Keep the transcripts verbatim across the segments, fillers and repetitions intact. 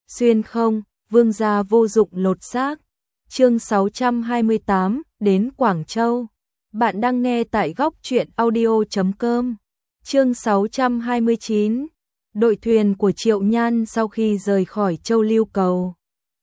Xuyên không, vương gia vô dụng lột xác. Chương sáu trăm hai mươi tám, đến Quảng Châu. Bạn đang nghe tại góc truyện audio chấm com. Chương sáu trăm hai mươi chín. Đội thuyền của Triệu Nhan sau khi rời khỏi Châu Lưu Cầu,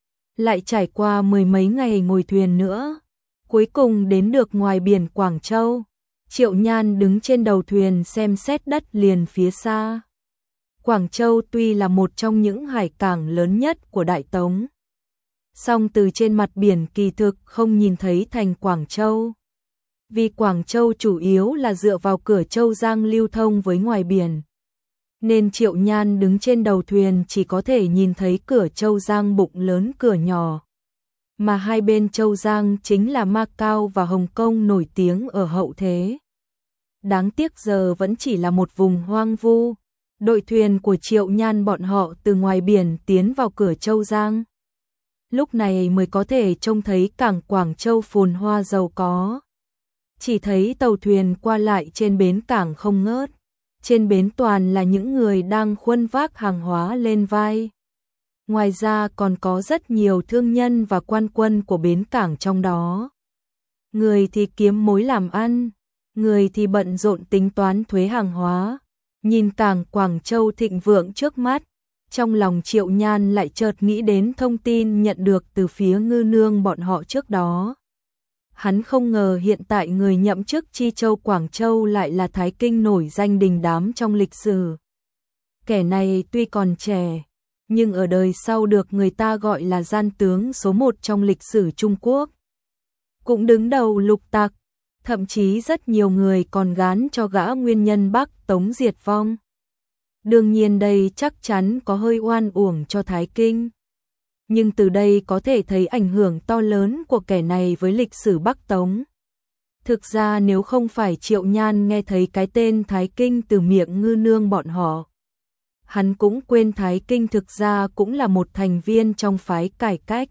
lại trải qua mười mấy ngày ngồi thuyền nữa, cuối cùng đến được ngoài biển Quảng Châu. Triệu Nhan đứng trên đầu thuyền xem xét đất liền phía xa. Quảng Châu tuy là một trong những hải cảng lớn nhất của Đại Tống, song từ trên mặt biển kỳ thực không nhìn thấy thành Quảng Châu. Vì Quảng Châu chủ yếu là dựa vào cửa Châu Giang lưu thông với ngoài biển, nên Triệu Nhan đứng trên đầu thuyền chỉ có thể nhìn thấy cửa Châu Giang bụng lớn cửa nhỏ. Mà hai bên Châu Giang chính là Macau và Hồng Kông nổi tiếng ở hậu thế. Đáng tiếc giờ vẫn chỉ là một vùng hoang vu. Đội thuyền của Triệu Nhan bọn họ từ ngoài biển tiến vào cửa Châu Giang. Lúc này mới có thể trông thấy cảng Quảng Châu phồn hoa giàu có. Chỉ thấy tàu thuyền qua lại trên bến cảng không ngớt. Trên bến toàn là những người đang khuân vác hàng hóa lên vai. Ngoài ra còn có rất nhiều thương nhân và quan quân của bến cảng trong đó. Người thì kiếm mối làm ăn, người thì bận rộn tính toán thuế hàng hóa. Nhìn cảng Quảng Châu thịnh vượng trước mắt, trong lòng Triệu Nhan lại chợt nghĩ đến thông tin nhận được từ phía Ngư Nương bọn họ trước đó. Hắn không ngờ hiện tại người nhậm chức Chi Châu Quảng Châu lại là Thái Kinh nổi danh đình đám trong lịch sử. Kẻ này tuy còn trẻ, nhưng ở đời sau được người ta gọi là gian tướng số một trong lịch sử Trung Quốc. Cũng đứng đầu lục tặc, thậm chí rất nhiều người còn gán cho gã nguyên nhân Bắc Tống diệt vong. Đương nhiên đây chắc chắn có hơi oan uổng cho Thái Kinh. Nhưng từ đây có thể thấy ảnh hưởng to lớn của kẻ này với lịch sử Bắc Tống. Thực ra nếu không phải Triệu Nhan nghe thấy cái tên Thái Kinh từ miệng Ngư Nương bọn họ, hắn cũng quên Thái Kinh thực ra cũng là một thành viên trong phái cải cách.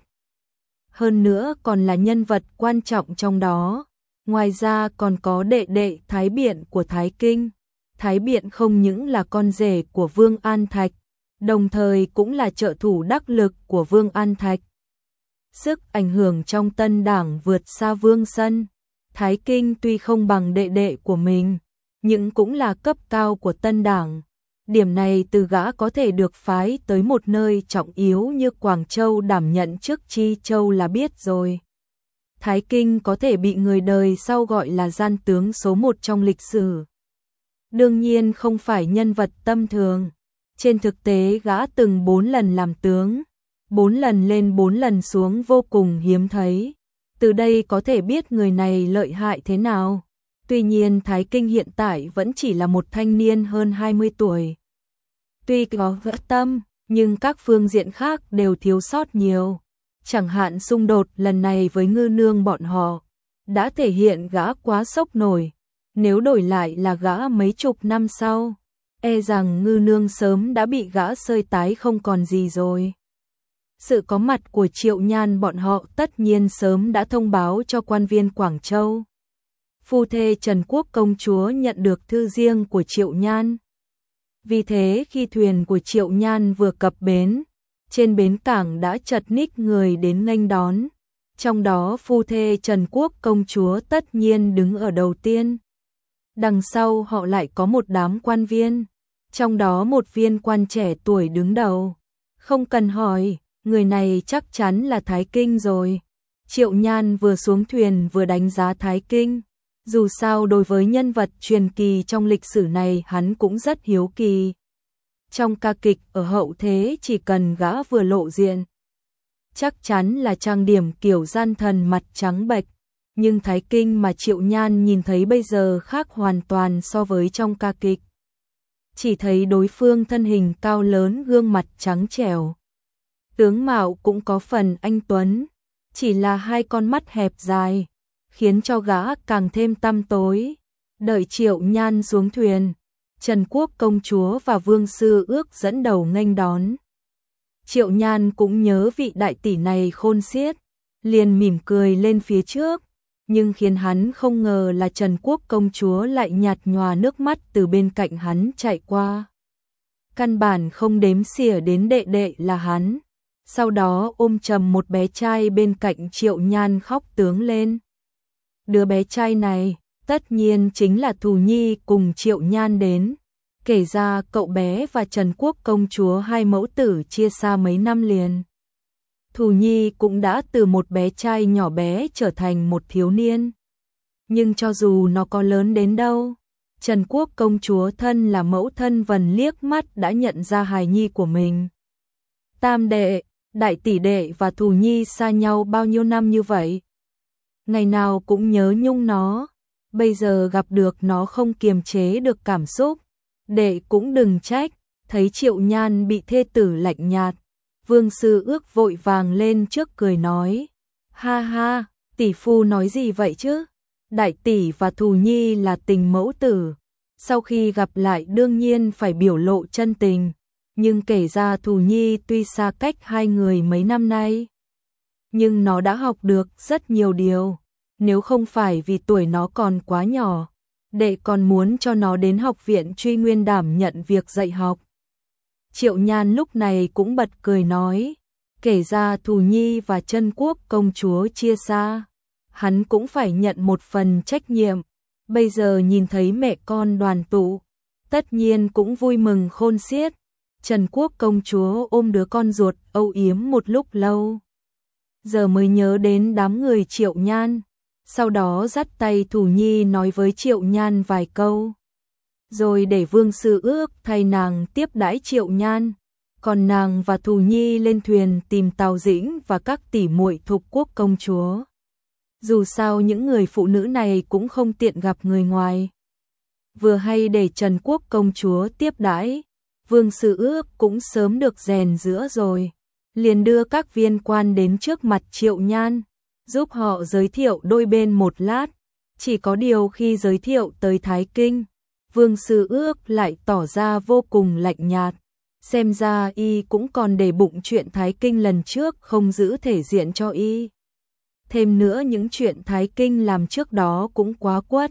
Hơn nữa còn là nhân vật quan trọng trong đó. Ngoài ra còn có đệ đệ Thái Biện của Thái Kinh. Thái Biện không những là con rể của Vương An Thạch, đồng thời cũng là trợ thủ đắc lực của Vương An Thạch. Sức ảnh hưởng trong Tân Đảng vượt xa Vương Sân. Thái Kinh tuy không bằng đệ đệ của mình, nhưng cũng là cấp cao của Tân Đảng. Điểm này từ gã có thể được phái tới một nơi trọng yếu như Quảng Châu đảm nhận chức Chi Châu là biết rồi. Thái Kinh có thể bị người đời sau gọi là gian tướng số một trong lịch sử. Đương nhiên không phải nhân vật tâm thường. Trên thực tế gã từng bốn lần làm tướng, bốn lần lên bốn lần xuống vô cùng hiếm thấy. Từ đây có thể biết người này lợi hại thế nào. Tuy nhiên Thái Kinh hiện tại vẫn chỉ là một thanh niên hơn hai mươi tuổi. Tuy có võ tâm, nhưng các phương diện khác đều thiếu sót nhiều. Chẳng hạn xung đột lần này với Ngư Nương bọn họ đã thể hiện gã quá sốc nổi. Nếu đổi lại là gã mấy chục năm sau, e rằng Ngư Nương sớm đã bị gã sơi tái không còn gì rồi. Sự có mặt của Triệu Nhan bọn họ tất nhiên sớm đã thông báo cho quan viên Quảng Châu. Phu thê Trần Quốc công chúa nhận được thư riêng của Triệu Nhan. Vì thế khi thuyền của Triệu Nhan vừa cập bến, trên bến cảng đã chật ních người đến nghênh đón. Trong đó phu thê Trần Quốc công chúa tất nhiên đứng ở đầu tiên. Đằng sau họ lại có một đám quan viên, trong đó một viên quan trẻ tuổi đứng đầu. Không cần hỏi, người này chắc chắn là Thái Kinh rồi. Triệu Nhan vừa xuống thuyền vừa đánh giá Thái Kinh. Dù sao đối với nhân vật truyền kỳ trong lịch sử này hắn cũng rất hiếu kỳ. Trong ca kịch ở hậu thế chỉ cần gã vừa lộ diện, chắc chắn là trang điểm kiểu gian thần mặt trắng bệch. Nhưng Thái Kinh mà Triệu Nhan nhìn thấy bây giờ khác hoàn toàn so với trong ca kịch. Chỉ thấy đối phương thân hình cao lớn, gương mặt trắng trẻo. Tướng mạo cũng có phần anh tuấn, chỉ là hai con mắt hẹp dài, khiến cho gã càng thêm tăm tối. Đợi Triệu Nhan xuống thuyền, Trần Quốc công chúa và Vương Sư Ước dẫn đầu nghênh đón. Triệu Nhan cũng nhớ vị đại tỷ này khôn xiết, liền mỉm cười lên phía trước. Nhưng khiến hắn không ngờ là Trần Quốc công chúa lại nhạt nhòa nước mắt từ bên cạnh hắn chạy qua. Căn bản không đếm xỉa đến đệ đệ là hắn. sau đó ôm chầm một bé trai bên cạnh Triệu Nhan khóc tướng lên. Đứa bé trai này, tất nhiên chính là Thù Nhi cùng Triệu Nhan đến. Kể ra cậu bé và Trần Quốc công chúa hai mẫu tử chia xa mấy năm liền. Thù Nhi cũng đã từ một bé trai nhỏ bé trở thành một thiếu niên. Nhưng cho dù nó có lớn đến đâu, Trần Quốc công chúa thân là mẫu thân Vân liếc mắt đã nhận ra hài nhi của mình. Tam đệ, đại tỷ đệ và Thù Nhi xa nhau bao nhiêu năm như vậy. Ngày nào cũng nhớ nhung nó, bây giờ gặp được nó không kiềm chế được cảm xúc. Đệ cũng đừng trách, thấy Triệu Nhan bị thê tử lạnh nhạt. Vương Sư Ước vội vàng lên trước cười nói. Ha ha, tỷ phu nói gì vậy chứ? Đại tỷ và Thù Nhi là tình mẫu tử. Sau khi gặp lại đương nhiên phải biểu lộ chân tình. Nhưng kể ra Thù Nhi tuy xa cách hai người mấy năm nay, nhưng nó đã học được rất nhiều điều. Nếu không phải vì tuổi nó còn quá nhỏ, đệ còn muốn cho nó đến học viện Truy Nguyên đảm nhận việc dạy học. Triệu Nhan lúc này cũng bật cười nói, kể ra Thù Nhi và Trân Quốc công chúa chia xa, hắn cũng phải nhận một phần trách nhiệm. Bây giờ nhìn thấy mẹ con đoàn tụ, tất nhiên cũng vui mừng khôn xiết. Trần Quốc công chúa ôm đứa con ruột âu yếm một lúc lâu, giờ mới nhớ đến đám người Triệu Nhan. Sau đó dắt tay Thù Nhi nói với Triệu Nhan vài câu, rồi để Vương Sư Ước thay nàng tiếp đãi Triệu Nhan. Còn nàng và Thù Nhi lên thuyền tìm Tào Dĩnh và các tỷ muội Thục Quốc công chúa. Dù sao những người phụ nữ này cũng không tiện gặp người ngoài. Vừa hay để Trần Quốc công chúa tiếp đãi, Vương Sư Ước cũng sớm được rèn giữa rồi, liền đưa các viên quan đến trước mặt Triệu Nhan, giúp họ giới thiệu đôi bên một lát. Chỉ có điều khi giới thiệu tới Thái Kinh, Vương Sư Ước lại tỏ ra vô cùng lạnh nhạt. Xem ra y cũng còn để bụng chuyện Thái Kinh lần trước không giữ thể diện cho y. Thêm nữa những chuyện Thái Kinh làm trước đó cũng quá quất,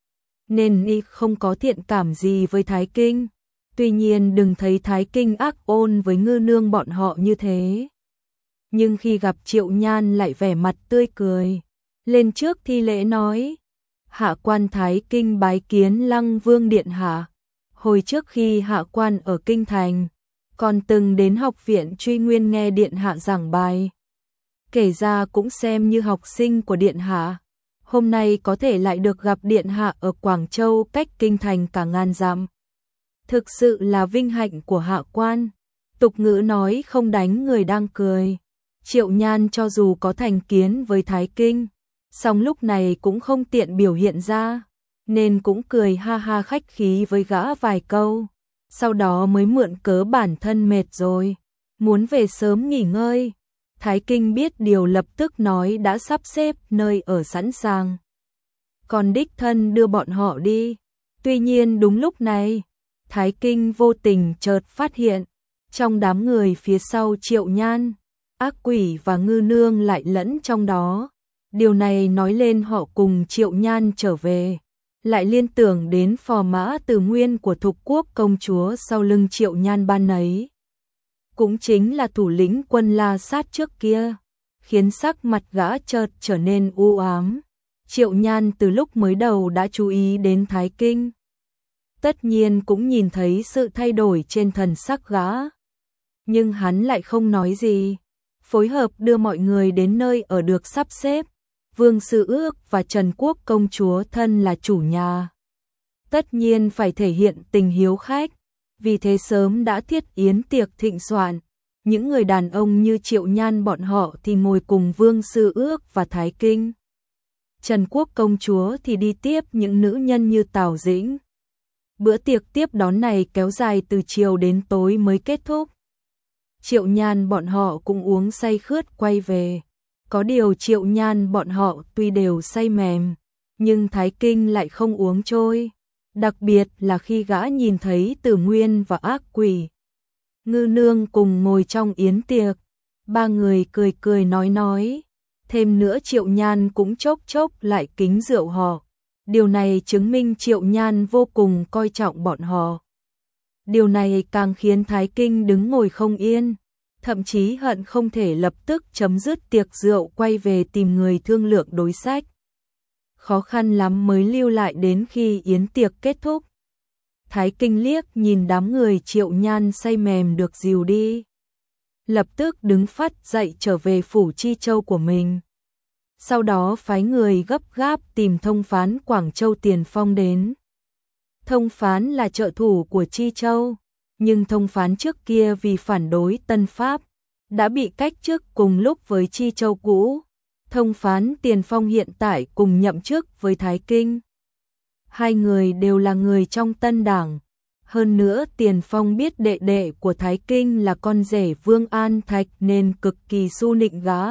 nên y không có thiện cảm gì với Thái Kinh. Tuy nhiên đừng thấy Thái Kinh ác ôn với Ngư Nương bọn họ như thế, nhưng khi gặp Triệu Nhan lại vẻ mặt tươi cười, lên trước thi lễ nói, hạ quan Thái Kinh bái kiến Lăng Vương điện hạ. Hồi trước khi hạ quan ở Kinh Thành, còn từng đến học viện Truy Nguyên nghe điện hạ giảng bài, kể ra cũng xem như học sinh của điện hạ. Hôm nay có thể lại được gặp điện hạ ở Quảng Châu cách Kinh Thành cả ngàn dặm, thực sự là vinh hạnh của hạ quan. Tục ngữ nói không đánh người đang cười. Triệu Nhan cho dù có thành kiến với Thái Kinh, song lúc này cũng không tiện biểu hiện ra, nên cũng cười ha ha khách khí với gã vài câu. Sau đó mới mượn cớ bản thân mệt rồi, muốn về sớm nghỉ ngơi. Thái Kinh biết điều lập tức nói đã sắp xếp nơi ở sẵn sàng, còn đích thân đưa bọn họ đi. Tuy nhiên đúng lúc này, Thái Kinh vô tình chợt phát hiện, trong đám người phía sau Triệu Nhan, ác quỷ và Ngư Nương lại lẫn trong đó. Điều này nói lên họ cùng Triệu Nhan trở về, lại liên tưởng đến phò mã Từ Nguyên của Thục Quốc công chúa sau lưng Triệu Nhan ban ấy, cũng chính là thủ lĩnh quân La Sát trước kia, khiến sắc mặt gã chợt trở nên u ám. Triệu Nhan từ lúc mới đầu đã chú ý đến Thái Kinh, tất nhiên cũng nhìn thấy sự thay đổi trên thần sắc gã, nhưng hắn lại không nói gì, phối hợp đưa mọi người đến nơi ở được sắp xếp. Vương Sư Ước và Trần Quốc công chúa thân là chủ nhà, tất nhiên phải thể hiện tình hiếu khách, vì thế sớm đã thiết yến tiệc thịnh soạn. Những người đàn ông như Triệu Nhan bọn họ thì ngồi cùng Vương Sư Ước và Thái Kinh. Trần Quốc công chúa thì đi tiếp những nữ nhân như Tào Dĩnh. Bữa tiệc tiếp đón này kéo dài từ chiều đến tối mới kết thúc. Triệu Nhan bọn họ cũng uống say khướt quay về. Có điều Triệu Nhan bọn họ tuy đều say mềm, nhưng Thái Kinh lại không uống trôi. Đặc biệt là khi gã nhìn thấy Tử Nguyên và ác quỷ Ngư Nương cùng ngồi trong yến tiệc, ba người cười cười nói nói. Thêm nữa Triệu Nhan cũng chốc chốc lại kính rượu họ. Điều này chứng minh Triệu Nhan vô cùng coi trọng bọn họ. Điều này càng khiến Thái Kinh đứng ngồi không yên. thậm chí hận không thể lập tức chấm dứt tiệc rượu quay về tìm người thương lượng đối sách. Khó khăn lắm mới lưu lại đến khi yến tiệc kết thúc. Thái Kinh liếc nhìn đám người Triệu Nhan say mềm được dìu đi. Lập tức đứng phắt dậy trở về phủ Chi Châu của mình. Sau đó phái người gấp gáp tìm thông phán Quảng Châu Tiền Phong đến. Thông phán là trợ thủ của Chi Châu, nhưng thông phán trước kia vì phản đối Tân Pháp, đã bị cách chức cùng lúc với Chi Châu cũ. Thông phán Tiền Phong hiện tại cùng nhậm chức với Thái Kinh. Hai người đều là người trong Tân Đảng. Hơn nữa Tiền Phong biết đệ đệ của Thái Kinh là con rể Vương An Thạch nên cực kỳ su nịnh gã.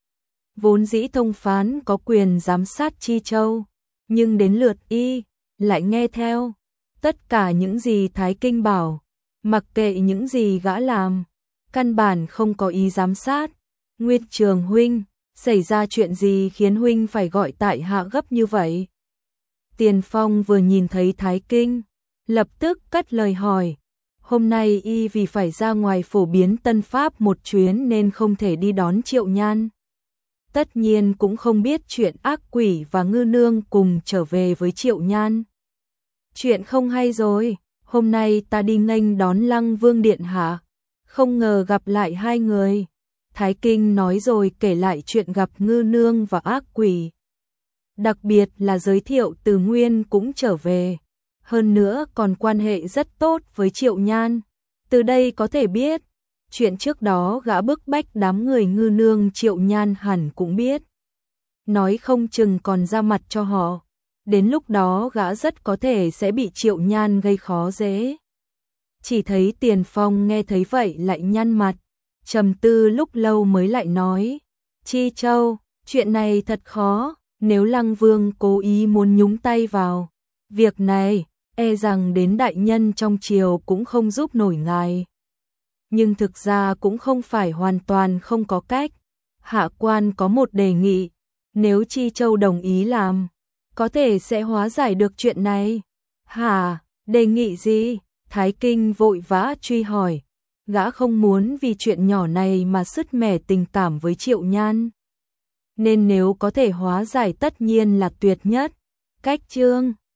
Vốn dĩ thông phán có quyền giám sát Chi Châu, nhưng đến lượt y, lại nghe theo tất cả những gì Thái Kinh bảo, mặc kệ những gì gã làm, căn bản không có ý giám sát. Nguyệt Trường huynh, xảy ra chuyện gì khiến huynh phải gọi tại hạ gấp như vậy? Tiền Phong vừa nhìn thấy Thái Kinh, lập tức cất lời hỏi. Hôm nay y vì phải ra ngoài phổ biến Tân Pháp một chuyến nên không thể đi đón Triệu Nhan. Tất nhiên cũng không biết chuyện ác quỷ và ngư nương cùng trở về với Triệu Nhan. Chuyện không hay rồi, hôm nay ta đi nghênh đón Lăng Vương điện hạ, không ngờ gặp lại hai người. Thái Kinh nói rồi kể lại chuyện gặp ngư nương và ác quỷ. Đặc biệt là giới thiệu Từ Nguyên cũng trở về. Hơn nữa còn quan hệ rất tốt với Triệu Nhan. Từ đây có thể biết, chuyện trước đó gã bức bách đám người ngư nương Triệu Nhan hẳn cũng biết. Nói không chừng còn ra mặt cho họ. Đến lúc đó gã rất có thể sẽ bị Triệu Nhan gây khó dễ. Chỉ thấy Tiền Phong nghe thấy vậy lại nhăn mặt, trầm tư lúc lâu mới lại nói. Chi Châu, chuyện này thật khó, nếu Lăng Vương cố ý muốn nhúng tay vào việc này, e rằng đến đại nhân trong triều cũng không giúp nổi ngài. Nhưng thực ra cũng không phải hoàn toàn không có cách. Hạ quan có một đề nghị, nếu Chi Châu đồng ý làm, có thể sẽ hóa giải được chuyện này. Hả, đề nghị gì? Thái Kinh vội vã truy hỏi. Gã không muốn vì chuyện nhỏ này mà sứt mẻ tình cảm với Triệu Nhan. Nên nếu có thể hóa giải tất nhiên là tuyệt nhất. Cách chương